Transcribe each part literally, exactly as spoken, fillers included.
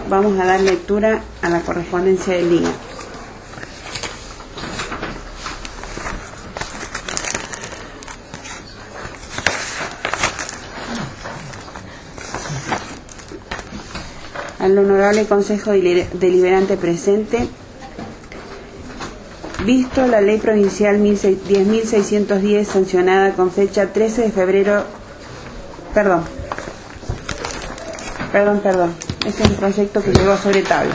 vamos a dar lectura a la correspondencia del día. Al honorable Consejo Deliberante presente, visto la Ley Provincial diez mil seiscientos diez sancionada con fecha trece de febrero, perdón, perdón, perdón, este es un proyecto que llegó sobre tabla.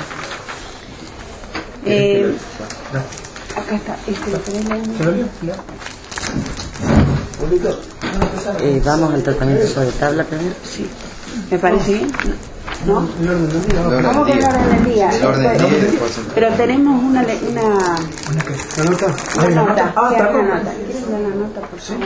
Eh, acá está, este lo tenés leyendo. Eh, vamos al tratamiento sobre tabla primero. Sí, me parece bien. ¿No? No, no, no, no. Vamos con el orden del día. Pero tenemos una una ¿Una nota? una nota. Ah, ¿Qué está una nota? ¿Quieres dar la nota, por favor?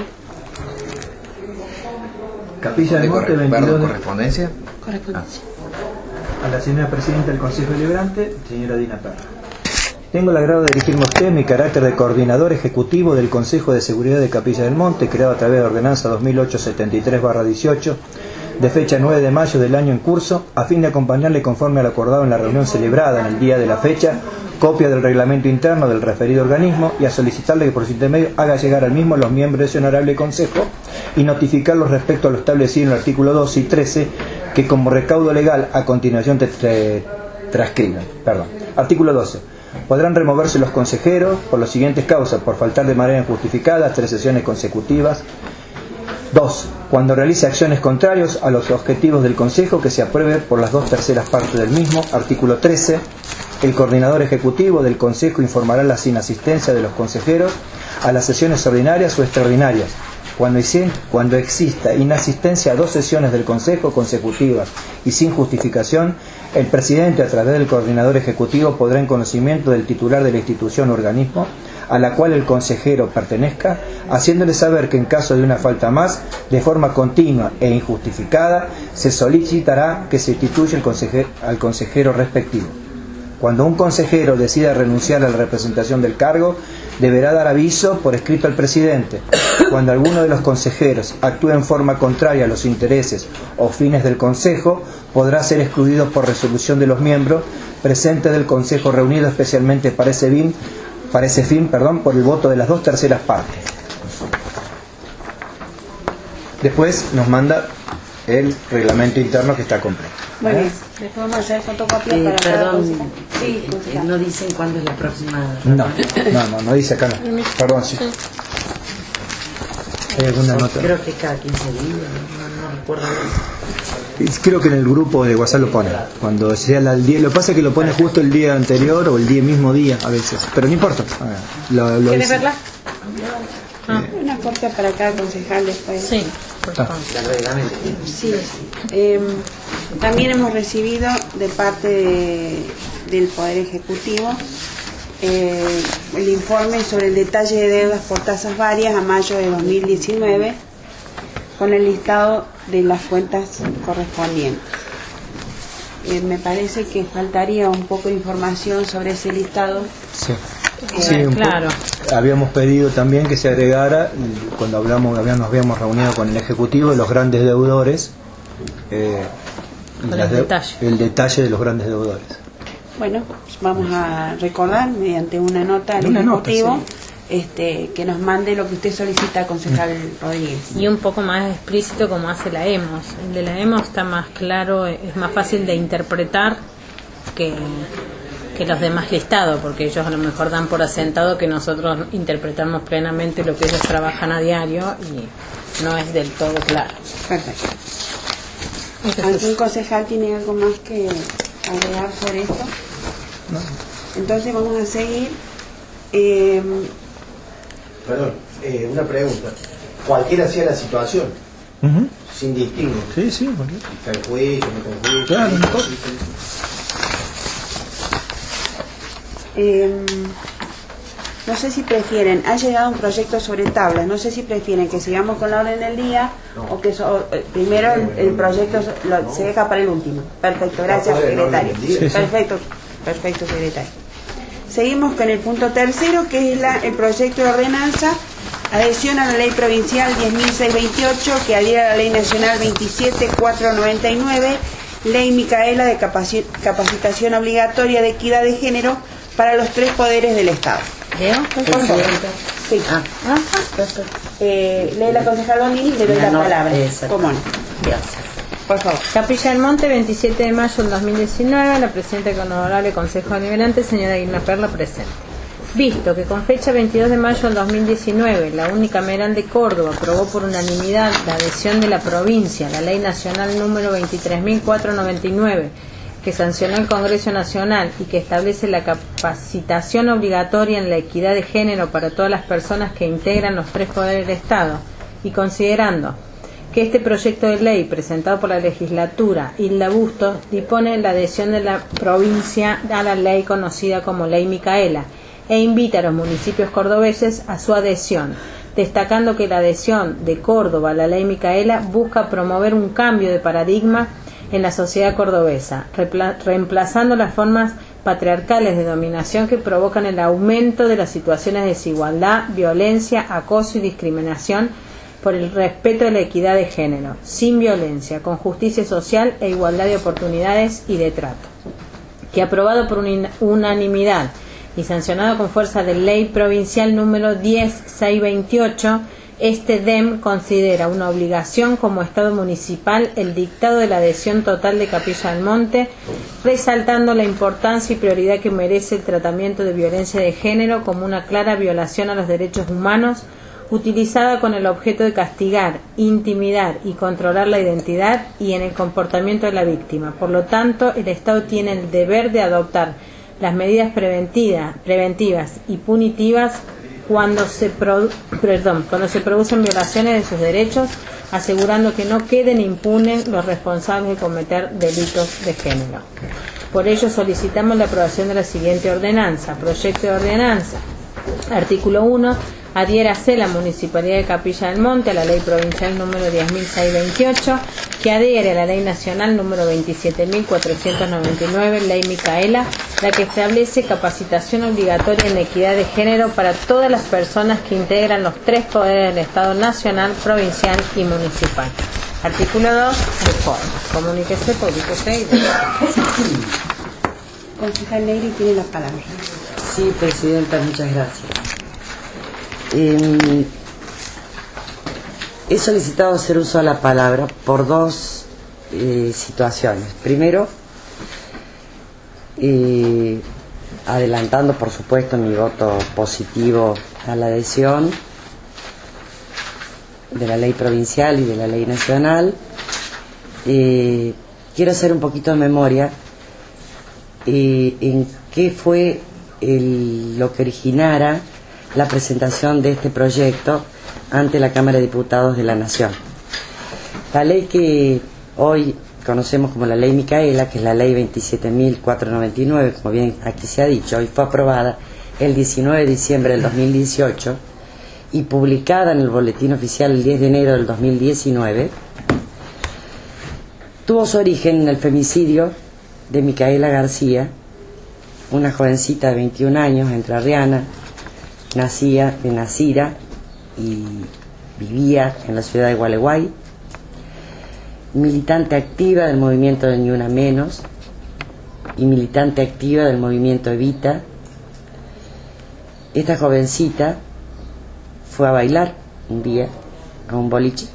Capilla del Monte, veintidós de... correspondencia. Correspondencia. A la señora Presidenta del Consejo Deliberante, señora Dina Perra. Tengo el agrado de dirigirme a usted mi carácter de coordinador ejecutivo del Consejo de Seguridad de Capilla del Monte, creado a través de Ordenanza dos mil ocho setenta y tres barra dieciocho, de fecha nueve de mayo del año en curso, a fin de acompañarle conforme al acordado en la reunión celebrada en el día de la fecha, copia del reglamento interno del referido organismo, y a solicitarle que por su intermedio haga llegar al mismo los miembros de ese honorable consejo y notificarlos respecto a lo establecido en el artículo doce y trece, que como recaudo legal a continuación te, te transcriben. Perdón. Artículo doce. Podrán removerse los consejeros por las siguientes causas: por faltar de manera injustificada tres sesiones consecutivas. dos. Cuando realice acciones contrarias a los objetivos del Consejo que se apruebe por las dos terceras partes del mismo. Artículo trece. El coordinador ejecutivo del Consejo informará la inasistencia de los consejeros a las sesiones ordinarias o extraordinarias. Cuando, cuando exista inasistencia a dos sesiones del Consejo consecutivas y sin justificación, el presidente, a través del coordinador ejecutivo, podrá, en conocimiento del titular de la institución o organismo a la cual el consejero pertenezca, haciéndole saber que en caso de una falta más, de forma continua e injustificada, se solicitará que se instituya el consejero, al consejero respectivo. Cuando un consejero decida renunciar a la representación del cargo, deberá dar aviso por escrito al presidente. Cuando alguno de los consejeros actúe en forma contraria a los intereses o fines del consejo, podrá ser excluido por resolución de los miembros presentes del consejo reunido especialmente para ese fin, para ese fin, perdón, por el voto de las dos terceras partes. Después nos manda el reglamento interno que está completo. Muy bien. Después vamos a hacer fotocopias Eh, para cada perdón, concejal. Sí, eh, concejal. no dicen cuándo es la próxima. No, no, no, no dice acá, no. Perdón, sí. ¿Hay alguna nota? Creo que cada quince días, no, no recuerdo bien. Creo que en el grupo de WhatsApp lo pone. Cuando sea el día, lo que pasa es que lo pone justo el día anterior o el día mismo día a veces. Pero no importa. Lo, lo ¿Quieres dice. verla? Ah. Una copia para cada concejal después. Sí, por Ah. favor. La reglamento. Sí. Eh, también hemos recibido de parte de, del Poder Ejecutivo eh, el informe sobre el detalle de deudas por tasas varias a mayo de dos mil diecinueve con el listado de las cuentas correspondientes. Eh, me parece que faltaría un poco de información sobre ese listado. Sí. Eh, Sí, un claro. poco. Habíamos pedido también que se agregara, cuando hablamos, habíamos, nos habíamos reunido con el Ejecutivo, de los grandes deudores, eh, Con las el de- detalle. el detalle de los grandes deudores. Bueno, vamos a recordar mediante una nota al Una nota, Ejecutivo sí. este, que nos mande lo que usted solicita, concejal Rodríguez. Y un poco más explícito como hace la EMOS. El de la EMOS está más claro, es más fácil de interpretar que, que los demás listados, porque ellos a lo mejor dan por asentado que nosotros interpretamos plenamente lo que ellos trabajan a diario y no es del todo claro. Perfecto. Este es ¿Algún suyo. concejal tiene algo más que agregar sobre esto? ¿No? Entonces vamos a seguir. Eh, Perdón, eh, una pregunta. Cualquiera sea la situación, Ujú. sin distingo. Sí, sí, porque... Está en juicio, no está en juicio. Claro, no importa. eh, no sé si prefieren, ha llegado un proyecto sobre tablas, no sé si prefieren que sigamos con la orden del día o que so- eh, primero el, el proyecto so- lo- se deja para el último. Perfecto, gracias, No, el orden secretario. del día. Sí, sí. Perfecto, perfecto, secretario. Seguimos con el punto tercero, que es la, el proyecto de ordenanza adhesión a la ley provincial diez mil seiscientos veintiocho que adhiere a la ley nacional veintisiete mil cuatrocientos noventa y nueve Ley Micaela de capaci- capacitación obligatoria de equidad de género para los tres poderes del Estado. ¿Leo? Por favor. Sí. Ah, Eh, lee la concejal Bonini y le doy la No, palabra. exacto. ¿Cómo no? Gracias. Por favor. Capilla del Monte, veintisiete de mayo del dos mil diecinueve, la Presidenta del Honorable Consejo Deliberante, señora Guilma Perla, presente. Visto que con fecha veintidós de mayo del dos mil diecinueve, la Unicameral de Córdoba aprobó por unanimidad la adhesión de la provincia a la Ley Nacional número veintitrés mil cuatrocientos noventa y nueve, que sancionó el Congreso Nacional y que establece la capacitación obligatoria en la equidad de género para todas las personas que integran los tres poderes del Estado, y considerando que este proyecto de ley presentado por la legislatura Hilda Bustos dispone la adhesión de la provincia a la ley conocida como Ley Micaela e invita a los municipios cordobeses a su adhesión, destacando que la adhesión de Córdoba a la Ley Micaela busca promover un cambio de paradigma en la sociedad cordobesa, reemplazando las formas patriarcales de dominación que provocan el aumento de las situaciones de desigualdad, violencia, acoso y discriminación, por el respeto de la equidad de género, sin violencia, con justicia social e igualdad de oportunidades y de trato. Que aprobado por unanimidad y sancionado con fuerza de ley provincial número diez mil seiscientos veintiocho, este D E M considera una obligación como Estado municipal el dictado de la adhesión total de Capilla del Monte, resaltando la importancia y prioridad que merece el tratamiento de violencia de género como una clara violación a los derechos humanos, utilizada con el objeto de castigar, intimidar y controlar la identidad y en el comportamiento de la víctima. Por lo tanto, el Estado tiene el deber de adoptar las medidas preventivas, preventivas y punitivas cuando se, produ- perdón, cuando se producen violaciones de sus derechos, asegurando que no queden impunes los responsables de cometer delitos de género. Por ello solicitamos la aprobación de la siguiente ordenanza. Proyecto de ordenanza. Artículo uno. Adhiérase la Municipalidad de Capilla del Monte a la Ley Provincial número diez mil seiscientos veintiocho, que adhiere a la Ley Nacional número veintisiete mil cuatrocientos noventa y nueve, Ley Micaela, la que establece capacitación obligatoria en equidad de género para todas las personas que integran los tres poderes del Estado nacional, provincial y municipal. Artículo dos. Reforma. Comuníquese, publíquese y Concejal Negri tiene la palabra. Sí, Presidenta, muchas gracias. Eh, he solicitado hacer uso de la palabra por dos eh, situaciones. Primero, eh, adelantando por supuesto mi voto positivo a la adhesión de la ley provincial y de la ley nacional. Eh, quiero hacer un poquito de memoria eh, en qué fue el, lo que originara la presentación de este proyecto ante la Cámara de Diputados de la Nación. La ley que hoy conocemos como la Ley Micaela, que es la Ley veintisiete mil cuatrocientos noventa y nueve, como bien aquí se ha dicho, hoy fue aprobada el diecinueve de diciembre del dos mil dieciocho y publicada en el Boletín Oficial el diez de enero del dos mil diecinueve, tuvo su origen en el femicidio de Micaela García, una jovencita de veintiún años, entrerriana, nacía de Nacira y vivía en la ciudad de Gualeguay, militante activa del movimiento de Ni Una Menos y militante activa del movimiento Evita. Esta jovencita fue a bailar un día a un boliche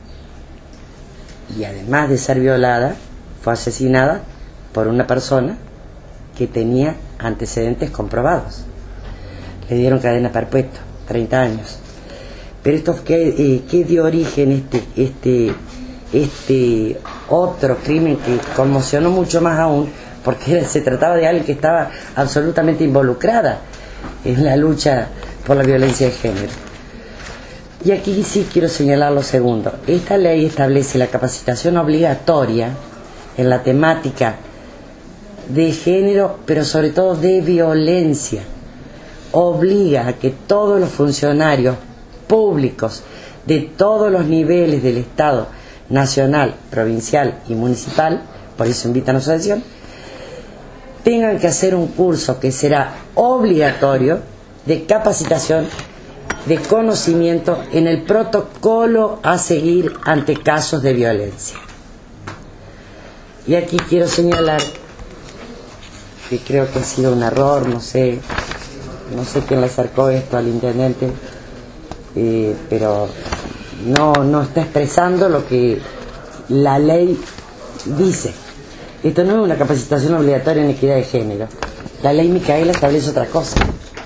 y además de ser violada fue asesinada por una persona que tenía antecedentes comprobados. Le dieron cadena perpetua, treinta años. Pero esto, ¿qué, eh, qué dio origen este, este, este otro crimen que conmocionó mucho más aún? Porque se trataba de alguien que estaba absolutamente involucrada en la lucha por la violencia de género. Y aquí sí quiero señalar lo segundo. Esta ley establece la capacitación obligatoria en la temática de género, pero sobre todo de violencia. Obliga a que todos los funcionarios públicos de todos los niveles del Estado, nacional, provincial y municipal, por eso invitan a su adhesión, tengan que hacer un curso que será obligatorio de capacitación, de conocimiento en el protocolo a seguir ante casos de violencia. Y aquí quiero señalar que creo que ha sido un error, no sé, no sé quién le acercó esto al intendente, eh, pero no, no está expresando lo que la ley dice. Esto no es una capacitación obligatoria en equidad de género. La ley Micaela establece otra cosa.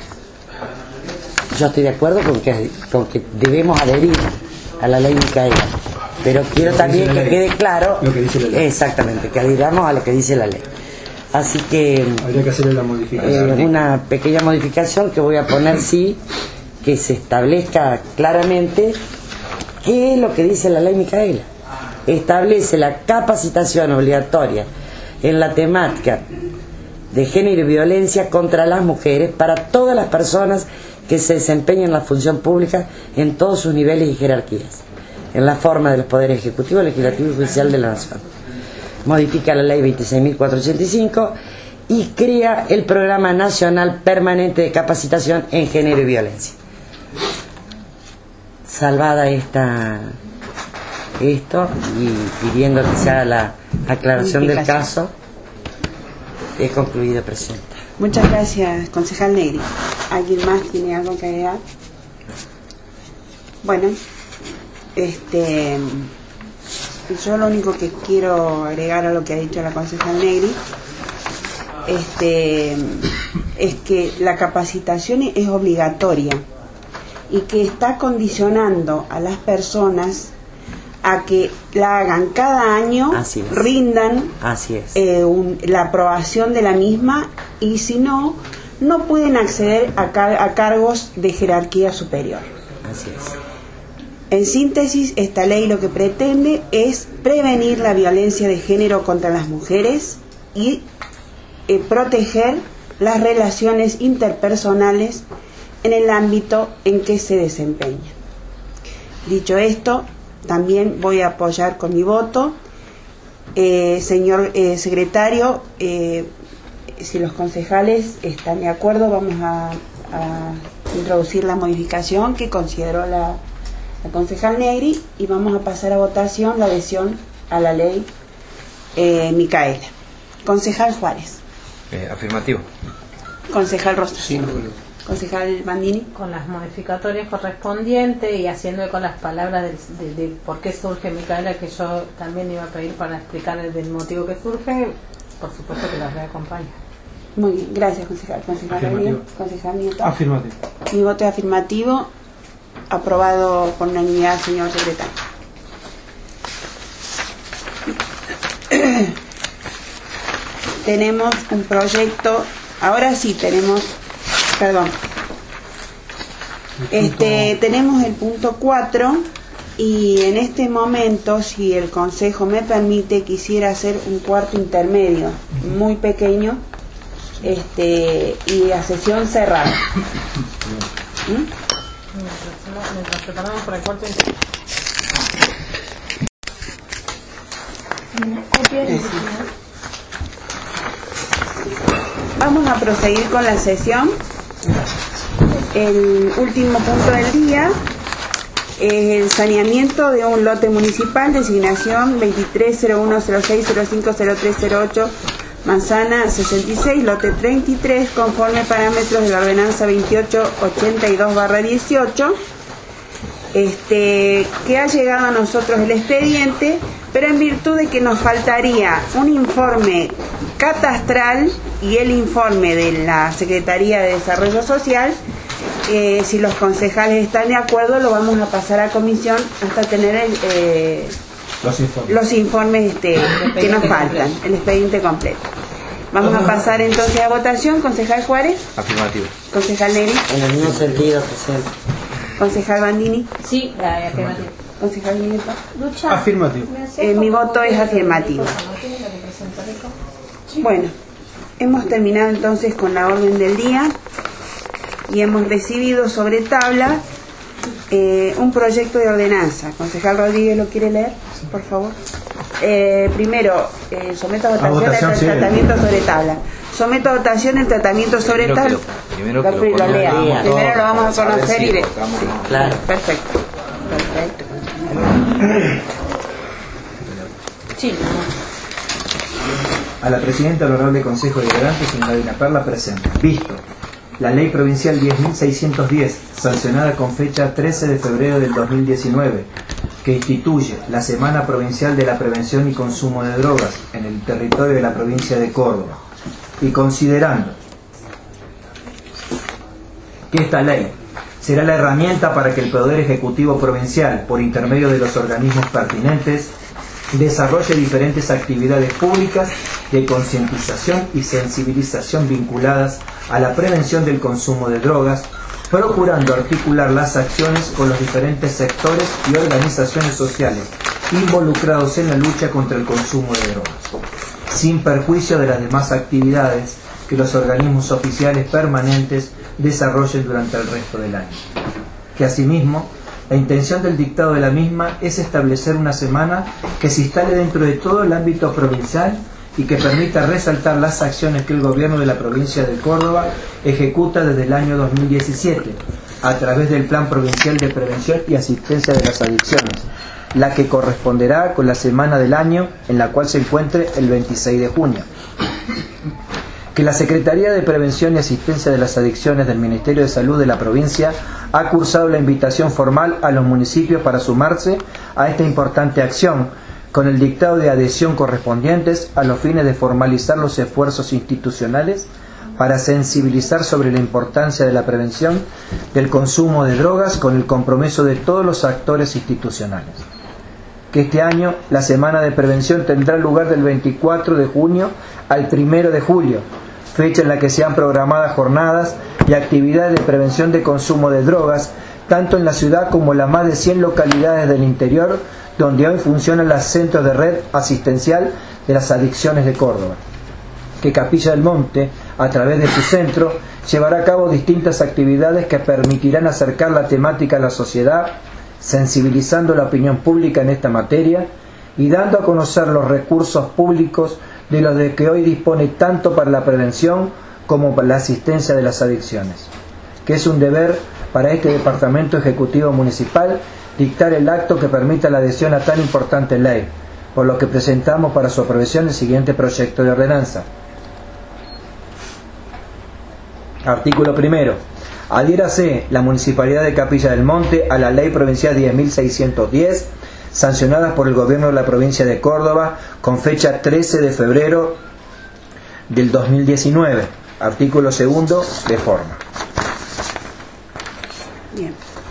Yo estoy de acuerdo con que, con que debemos adherir a la ley Micaela, pero quiero también que quede claro lo que dice la ley. Exactamente, que adhiramos a lo que dice la ley. Así que habría que hacerle la modificación. Eh, una pequeña modificación que voy a poner, sí, que se establezca claramente qué es lo que dice la ley Micaela. Establece la capacitación obligatoria en la temática de género y violencia contra las mujeres para todas las personas que se desempeñan en la función pública en todos sus niveles y jerarquías, en la forma de los poderes ejecutivo, legislativo y judicial de la nación. Modifica la ley veintiséis mil cuatrocientos ochenta y cinco y crea el Programa Nacional Permanente de Capacitación en Género y Violencia. Salvada esta esto y pidiendo que se haga la aclaración del caso, he concluido, presidenta. Muchas gracias, concejal Negri. ¿Alguien más tiene algo que agregar? Bueno, este, yo lo único que quiero agregar a lo que ha dicho la concejal Negri este, es que la capacitación es obligatoria y que está condicionando a las personas a que la hagan cada año, Así es. rindan Así es. Eh, un, la aprobación de la misma, y si no, no pueden acceder a, car a cargos de jerarquía superior. Así es. En síntesis, esta ley lo que pretende es prevenir la violencia de género contra las mujeres y eh, proteger las relaciones interpersonales en el ámbito en que se desempeñan. Dicho esto, también voy a apoyar con mi voto. Eh, señor eh, secretario, eh, si los concejales están de acuerdo, vamos a, a introducir la modificación que consideró la, la concejal Negri y vamos a pasar a votación la adhesión a la ley eh, Micaela. Concejal Juárez. Eh, afirmativo. Concejal Rosas. Sí, no, no. Concejal Bandini. Con las modificatorias correspondientes y haciendo con las palabras de, de, de por qué surge Micaela, que yo también iba a pedir para explicar el, del motivo que surge, por supuesto que las voy a acompañar. Muy bien, gracias, concejal. Concejal Rodríguez, concejal Nieto. Afirmativo. Mi voto es afirmativo, aprobado por unanimidad, señor secretario. Tenemos un proyecto, ahora sí tenemos, perdón, este tenemos el punto cuatro y en este momento, si el consejo me permite, quisiera hacer un cuarto intermedio muy pequeño, este y a sesión cerrada. ¿Mm? Mientras preparamos para el cuarto intermedio. Vamos a proseguir con la sesión. El último punto del día es el saneamiento de un lote municipal, designación veintitrés cero uno cero seis cero cinco cero tres cero ocho, manzana sesenta y seis, lote treinta y tres, conforme parámetros de la ordenanza veintiocho ochenta y dos barra dieciocho. Este, que ha llegado a nosotros el expediente, pero en virtud de que nos faltaría un informe catastral y el informe de la Secretaría de Desarrollo Social, eh, si los concejales están de acuerdo, lo vamos a pasar a comisión hasta tener el, eh, los informes, los informes este, que nos faltan, el expediente completo. Vamos a pasar entonces a votación. Concejal Juárez. Afirmativo. Concejal Neri. En el mismo sentido, presidente. Concejal Bandini. Sí, la afirmativa. Concejal Nieto. Afirmativo. Eh, mi voto es afirmativo. Bueno, hemos terminado entonces con la orden del día y hemos recibido sobre tabla eh, un proyecto de ordenanza. Concejal Rodríguez, ¿lo quiere leer? Por favor. Eh, primero, eh, someto a votación, a votación el sí. tratamiento sobre tabla. Someto a votación el tratamiento sobre Primero tabla. que lo- primero que lo Lo lea. conozcamos Primero todos, lo vamos a saber conocer si y ver. votamos o no. Claro. Perfecto. Perfecto. Sí. A la presidenta del Honorable Consejo Deliberante, señora Dina Perla, presente. Visto. La Ley Provincial diez mil seiscientos diez, sancionada con fecha trece de febrero del dos mil diecinueve, que instituye la Semana Provincial de la Prevención y Consumo de Drogas en el territorio de la provincia de Córdoba. Y considerando que esta ley será la herramienta para que el Poder Ejecutivo Provincial, por intermedio de los organismos pertinentes, desarrolle diferentes actividades públicas de concientización y sensibilización vinculadas a la prevención del consumo de drogas, procurando articular las acciones con los diferentes sectores y organizaciones sociales involucrados en la lucha contra el consumo de drogas, sin perjuicio de las demás actividades que los organismos oficiales permanentes desarrollen durante el resto del año. Que asimismo, la intención del dictado de la misma es establecer una semana que se instale dentro de todo el ámbito provincial y que permita resaltar las acciones que el gobierno de la provincia de Córdoba ejecuta desde el año dos mil diecisiete a través del Plan Provincial de Prevención y Asistencia de las Adicciones, la que corresponderá con la semana del año en la cual se encuentre el veintiséis de junio. Que la Secretaría de Prevención y Asistencia de las Adicciones del Ministerio de Salud de la provincia ha cursado la invitación formal a los municipios para sumarse a esta importante acción, con el dictado de adhesión correspondientes a los fines de formalizar los esfuerzos institucionales para sensibilizar sobre la importancia de la prevención del consumo de drogas con el compromiso de todos los actores institucionales. Que este año la Semana de Prevención tendrá lugar del veinticuatro de junio al primero de julio, fecha en la que se han programado jornadas y actividades de prevención de consumo de drogas, tanto en la ciudad como en las más de cien localidades del interior, donde hoy funcionan los centros de red asistencial de las adicciones de Córdoba. Que Capilla del Monte, a través de su centro, llevará a cabo distintas actividades que permitirán acercar la temática a la sociedad, sensibilizando la opinión pública en esta materia y dando a conocer los recursos públicos de los de que hoy dispone tanto para la prevención como para la asistencia de las adicciones. Que es un deber para este Departamento Ejecutivo Municipal dictar el acto que permita la adhesión a tan importante ley, por lo que presentamos para su aprobación el siguiente proyecto de ordenanza. Artículo primero. Adhiérase la Municipalidad de Capilla del Monte a la Ley Provincial diez mil seiscientos diez, sancionadas por el Gobierno de la provincia de Córdoba con fecha trece de febrero del dos mil diecinueve. Artículo segundo, de forma. Bien.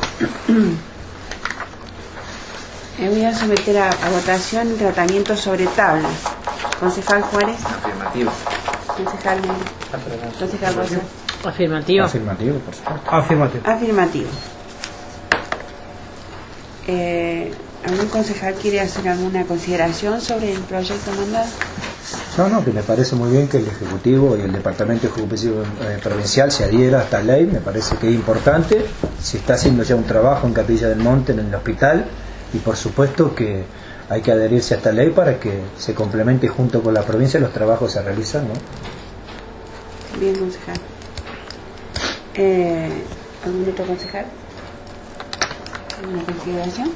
Me voy a someter a, a votación el tratamiento sobre tablas. Concejal Juárez. Afirmativo. Concejal Concejal Rosa. Afirmativo. Afirmativo, por supuesto. Afirmativo. Afirmativo. Eh, ¿Algún concejal quiere hacer alguna consideración sobre el proyecto mandado? No, no, que me parece muy bien que el Ejecutivo y el Departamento Ejecutivo eh, Provincial se adhiera a esta ley, me parece que es importante. Se está haciendo ya un trabajo en Capilla del Monte, en el hospital, y por supuesto que hay que adherirse a esta ley para que se complemente junto con la provincia los trabajos que se realizan, ¿no? Bien, concejal. Eh, ¿Algún otro concejal? ¿Alguna consideración?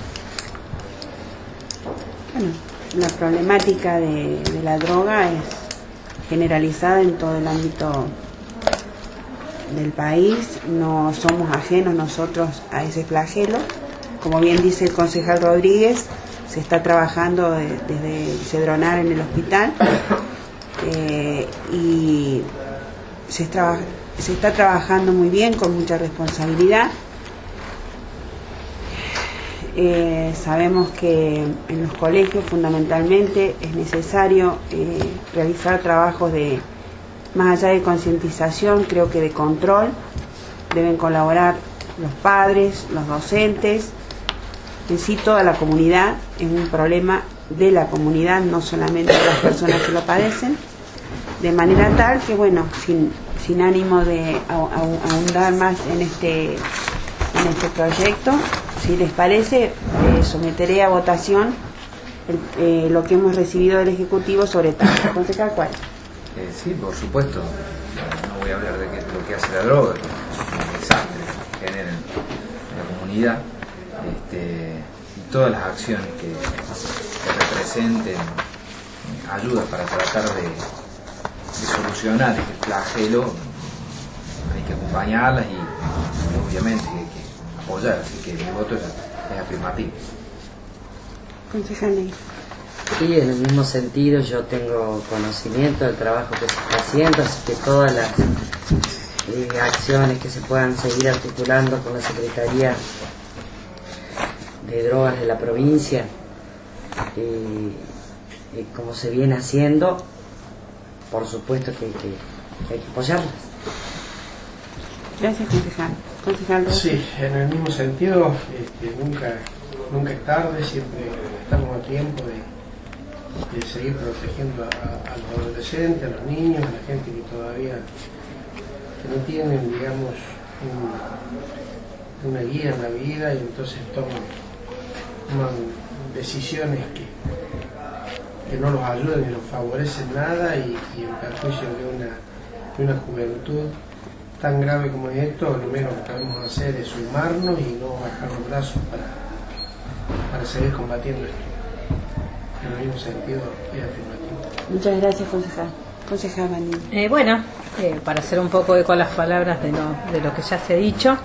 Bueno, la problemática de, de la droga es generalizada en todo el ámbito del país. No somos ajenos nosotros a ese flagelo. Como bien dice el concejal Rodríguez, se está trabajando de, desde el Cedronar en el hospital eh, y se, traba, se está trabajando muy bien, con mucha responsabilidad. Eh, sabemos que en los colegios fundamentalmente es necesario eh, realizar trabajos de, más allá de concientización, creo que de control. Deben colaborar los padres, los docentes, en sí toda la comunidad. Es un problema de la comunidad, no solamente de las personas que lo padecen, de manera tal que, bueno, sin, sin ánimo de ahondar más en este, en este proyecto, si les parece, eh, someteré a votación el, eh, lo que hemos recibido del Ejecutivo sobre tal. Concejal, ¿cuál? Eh, sí, por supuesto. No, no voy a hablar de que, lo que hace la droga, que es un desastre que genera en la comunidad, este, y todas las acciones que, que representen ayuda para tratar de, de solucionar este flagelo, hay que acompañarlas y, y obviamente hay que apoyar, así que mi voto es, es afirmativo. Concejal. Sí, en el mismo sentido yo tengo conocimiento del trabajo que se está haciendo, así que todas las eh, acciones que se puedan seguir articulando con la Secretaría de Drogas de la provincia, eh, eh, como se viene haciendo, por supuesto que, que, que hay que apoyarlas. Gracias, concejal. Concejal Rossi. Sí, en el mismo sentido, este, nunca, nunca es tarde, siempre estamos a tiempo de de seguir protegiendo a, a los adolescentes, a los niños, a la gente que todavía que no tienen, digamos, un, una guía en la vida y entonces toman, toman decisiones que, que no los ayudan ni los favorecen nada y, y en perjuicio de una, de una juventud tan grave como es esto, lo menos que podemos hacer es sumarnos y no bajar los brazos para, para seguir combatiendo esto. En el mismo sentido es afirmativo. Muchas gracias, concejal. Concejal Vanini. Eh, bueno, eh, para hacer un poco eco a las palabras de lo, de lo que ya se ha dicho,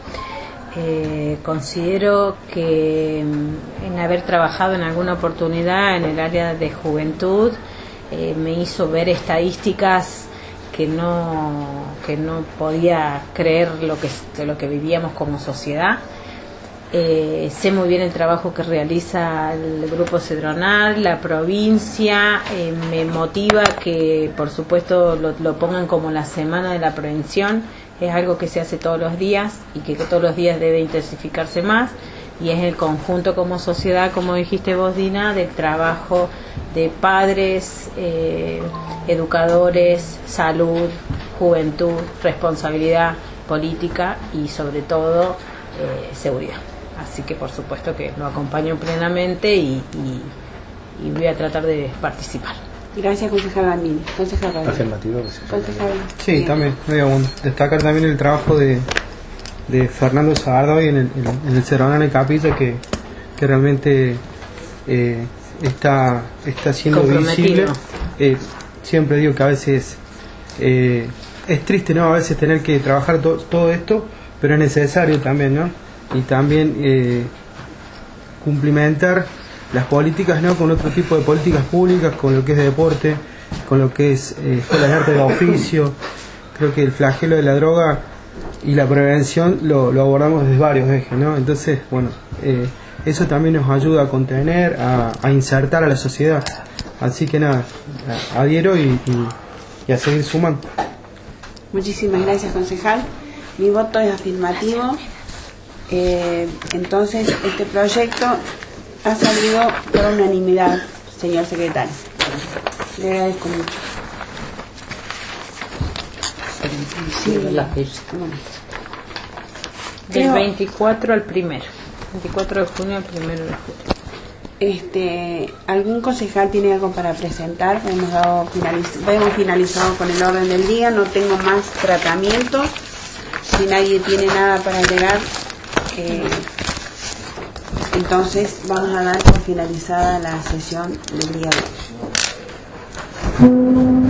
eh, considero que mm, en haber trabajado en alguna oportunidad en el área de juventud, eh, me hizo ver estadísticas que no, que no podía creer lo que, lo que vivíamos como sociedad. Eh, sé muy bien el trabajo que realiza el Grupo Cedronal, la provincia, eh, me motiva que por supuesto lo, lo pongan como la semana de la prevención, es algo que se hace todos los días y que, que todos los días debe intensificarse más, y es el conjunto como sociedad, como dijiste vos, Dina, del trabajo de padres, eh, educadores, salud, juventud, responsabilidad política y sobre todo eh, seguridad. Así que por supuesto que lo acompaño plenamente y, y, y voy a tratar de participar. Gracias, concejal Vanini. Concejal Vanini. Afirmativo. Concejal. Sí, Bien. también. Digamos, destacar también el trabajo de, de Fernando Sagardoy en el, en, en el Cedronal de Capilla, que, que realmente eh, está, está siendo visible. Eh, siempre digo que a veces eh, es triste, ¿no? A veces tener que trabajar to, todo esto, pero es necesario también, ¿no? Y también eh, cumplimentar las políticas, ¿no? Con otro tipo de políticas públicas, con lo que es deporte, con lo que es eh, escuelas de arte de oficio. Creo que el flagelo de la droga y la prevención lo, lo abordamos desde varios ejes, ¿no? Entonces, bueno, eh, eso también nos ayuda a contener, a, a insertar a la sociedad. Así que nada, adhiero y, y, y a seguir sumando. Muchísimas gracias, concejal. Mi voto es afirmativo. Eh, entonces, este proyecto ha salido por unanimidad, señor secretario. Le agradezco mucho. Sí, La fecha. bueno. Del Creo- veinticuatro al primero. veinticuatro de junio al primero de julio. Este, ¿algún concejal tiene algo para presentar? Hemos, dado finaliz- hemos finalizado con el orden del día, no tengo más tratamientos. Si nadie tiene nada para agregar, eh, entonces vamos a dar por finalizada la sesión del día de hoy.